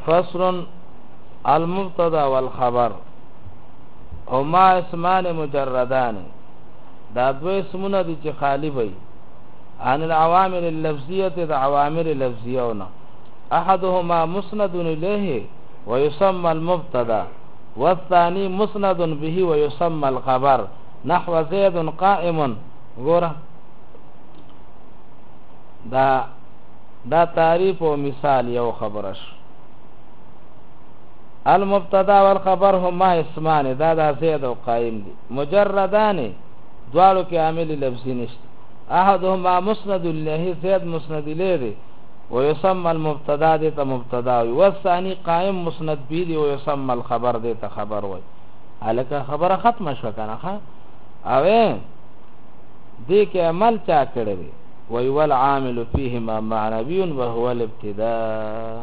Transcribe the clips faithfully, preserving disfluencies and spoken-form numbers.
فصل المبتدا والخبر هما اسمان مجردان دا دو اسمونه دي چې خالی وي عن العوامل اللفظيه د عوامل لفظيونه احدهما مسند اليه ويسمى المبتدا والثاني مسند به ويسمى الخبر نحو زيد قائم غوره دا دا تعریف او مثال یو خبرش المبتدا والخبر هما اسمان دا دا زید او قائم دي مجردان دوالو کې عامل لفظي نشته احدهما مسند الیه زید مسند الیه دي ويسمى المبتدا دي ته مبتدا وي والثاني قائم مسند به دي ويسمى الخبر دي ته خبر وي الکه خبره ختمه شو کنه ها اوه دې کې عمل چا کړی وي والعامل فيهما معنوي وهو الابتداء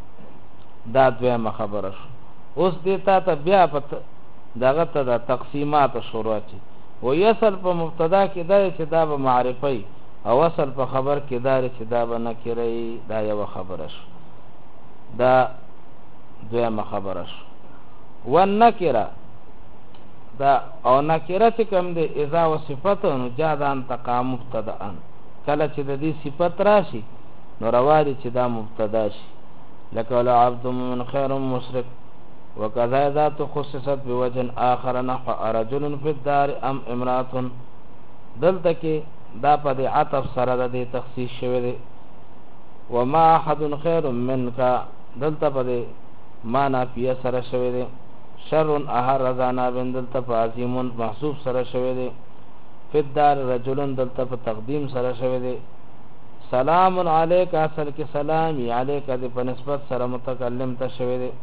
دا دویمه خبره شو اوس دې تا ته بیا پته دغه ته د تقسیمات شروع چي و یصل په مبتدا کې دا چې دا به معرفي او اصل په خبر کې دا چې دا به نکري دا یو خبره شو دا دویمه خبره شو والنکره دا او نکره چې کوم دی اذا وصفت نو جادان تقام مبتدا کله چې د دې صفت راشي نو رواري چې دا مبتدا شي لکه ولا عبد من خير مشرك وكذا ذات خصصت بوجه آخر نحو رجل في الدار ام امرأة دلته کې دا په دې عطف سره د تخصیص شوی دی وما احد خير منك دلته په دې معنا پیه سره شوی دی شر احر رضانا بن دلته په عظیم محسوب سره شوی دی في الدار رجل دلته په تقدیم سره شوی دی سلام علیک اصل کې سلام علیک د په نسبت سره متکلم ته شوی دی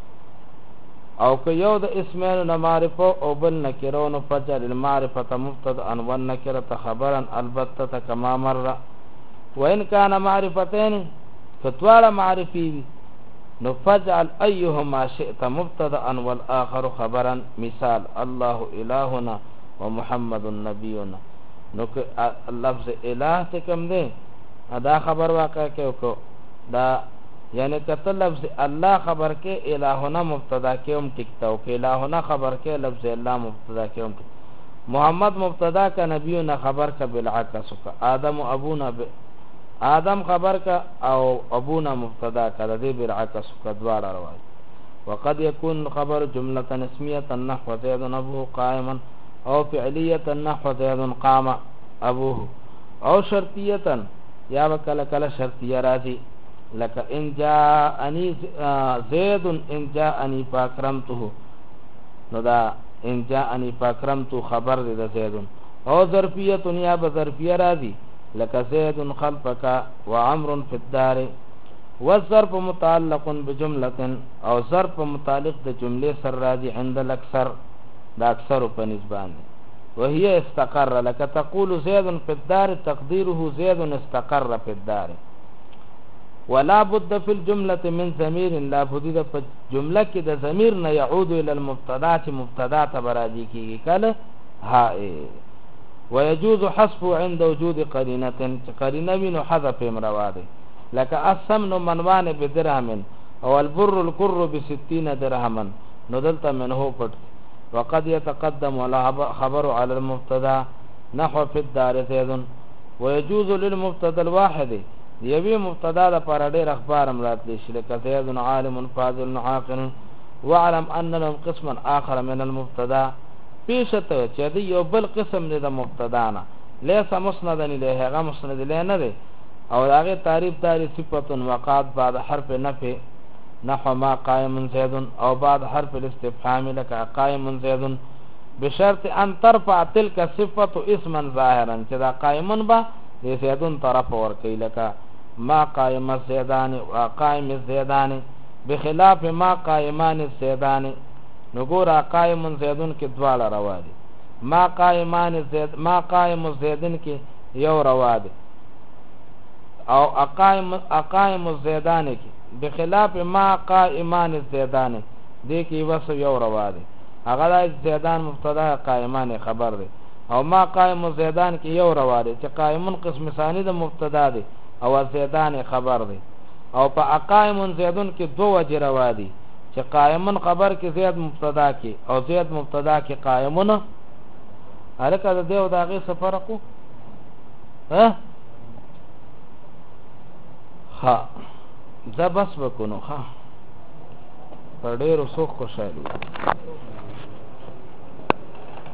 او که یو د اسمین نه معرفه او بل نکره نو فجر المعرفه مبتدا ان والنکره خبرا البته كما مر وان كان معرفتين فتوال معرفي نو فجعل ايهما شئت مبتدا والاخر خبرا مثال الله الهنا ومحمد نبينا نو که لفظ اله ته کوم دی ادا خبر واقع کې دا یعنی کته لفظ الله خبر کې الہنا مبتدا کې هم ټیکتا او کې الہنا خبر کې لفظ الله مبتدا کې هم محمد مبتدا کا نبینا خبر کا بالعکس کا آدم ابونا ب... آدم خبر کا او ابونا مبتدا کا د بالعکس کا دواړه روایت وقد يكون خبر جمله اسميه نحو زيد ابوه قائما او فعليه نحو زيد قام ابوه او شرطيه یا وکله کله شرطیه راځي لك ان جاءني زيد ان جاءني فاكرمته نو دا ان جاءني فاكرمته خبر دې زيد او ظرفيه یا بظرفيه راضي لك زيد خلفك وعمر في الدار والظرف متعلق بجمله او ظرف متعلق د جمله سر راضي عند الاكثر دا اکثر په نسبت وهي استقر لك تقول زيد في الدار تقديره زيد استقر في الدار ولا بد في الجمله من ضمير لا بد في جمله کې د ضمیر نه يعود الى المبتدا چې مبتدا ته راځي کیږي کله ها ويجوز حذف عند وجود قرينه قرينه من حذف امرواده لك السمن منوان بدرهم او البر الكر بستين درهما ندلت منه پټ وقد يتقدم ولا خبر على المبتدا نحو في الدار زيد ويجوز للمبتدا الواحد یوی مبتدا د پر ډېر اخبار امرات لشي لکه زید عالم فاضل عاقل وعلم ان لهم قسما اخر من المبتدا پیشته چې دی یو بل قسم دی د مبتدا نه ليس مسندا الیه هغه مسند الیه نه دی او هغه تعریف داری صفت وقات بعد حرف نفی نحو ما قائم زید او بعد حرف الاستفهام لك قائم زید بشرط ان ترفع تلك صفه اسما ظاهرا چې دا قائم با دې زیدون طرف ور کوي لك ما قائم الزيدان وقائم الزيدان بخلاف ما قائمان الزيدان نګور قائم زيدون کې دواړه روا دي ما قائمان الزيد ما قائم الزيدن کې یو روا دي او اقائم اقائم الزيدان کې بخلاف ما قائمان الزيدان دې کې وس یو روا دي هغه زيدان مبتدا قائمان خبر دي او ما قائم زيدان کې یو روا دي چې قائمون قسم ثاني د مبتدا دي او زيدان خبر دي او په اقائم زیدون کې دو وجه روا دي چې قائمن خبر کې زید مبتدا کې او زید مبتدا کې قائمن هلکه د دې او د هغې څه فرق و ها ها دا بس وکړو ها په ډېرو څوک خوشحالي